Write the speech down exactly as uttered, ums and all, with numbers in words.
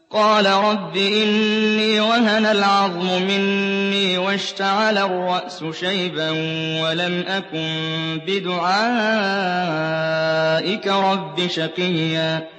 قَالَ رَبِّ إِنِّي وَهَنَ الْعَظْمُ مِنِّي وَاشْتَعَلَ الرَّأْسُ شَيْبًا وَلَمْ أَكُن بِدُعَائِكَ رَبِّ شَقِيًّا